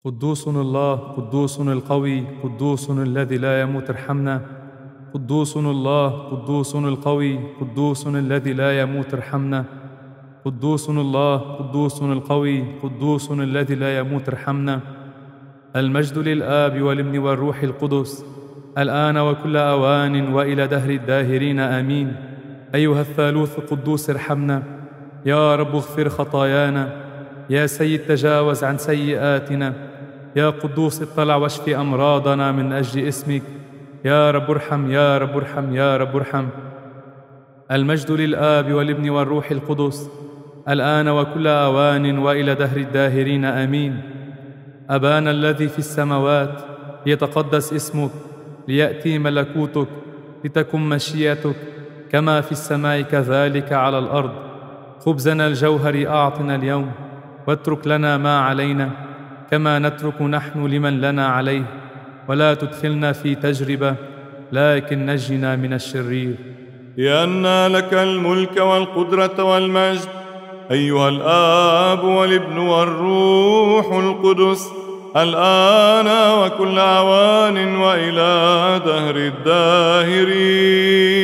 قدوس الله، قدوس القوي، قدوس الذي لا يموت ارحمنا. قدوس الله، قدوس القوي، قدوس الذي لا يموت ارحمنا. قدوس الله، قدوس القوي، قدوس الذي لا يموت ارحمنا. المجد للآب والابن والروح القدس، الآن وكل أوان وإلى دهر الداهرين آمين. أيها الثالوث القدوس ارحمنا. يا رب اغفر خطايانا. يا سيد تجاوز عن سيئاتنا. يا قدوس اطلع واشف أمراضنا من أجل اسمك. يا رب ارحم، يا رب ارحم، يا رب ارحم. المجد للآب والابن والروح القدس، الآن وكل أوان وإلى دهر الداهرين آمين. أبانا الذي في السماوات، ليتقدس اسمك، ليأتي ملكوتك، لتكن مشيئتك كما في السماء كذلك على الأرض. خبزنا الجوهري أعطنا اليوم، واترك لنا ما علينا كما نترك نحن لمن لنا عليه، ولا تدخلنا في تجربة لكن نجنا من الشرير. لأن لك الملك والقدرة والمجد أيها الآب والابن والروح القدس، الآن وكل أوان وإلى دهر الداهرين.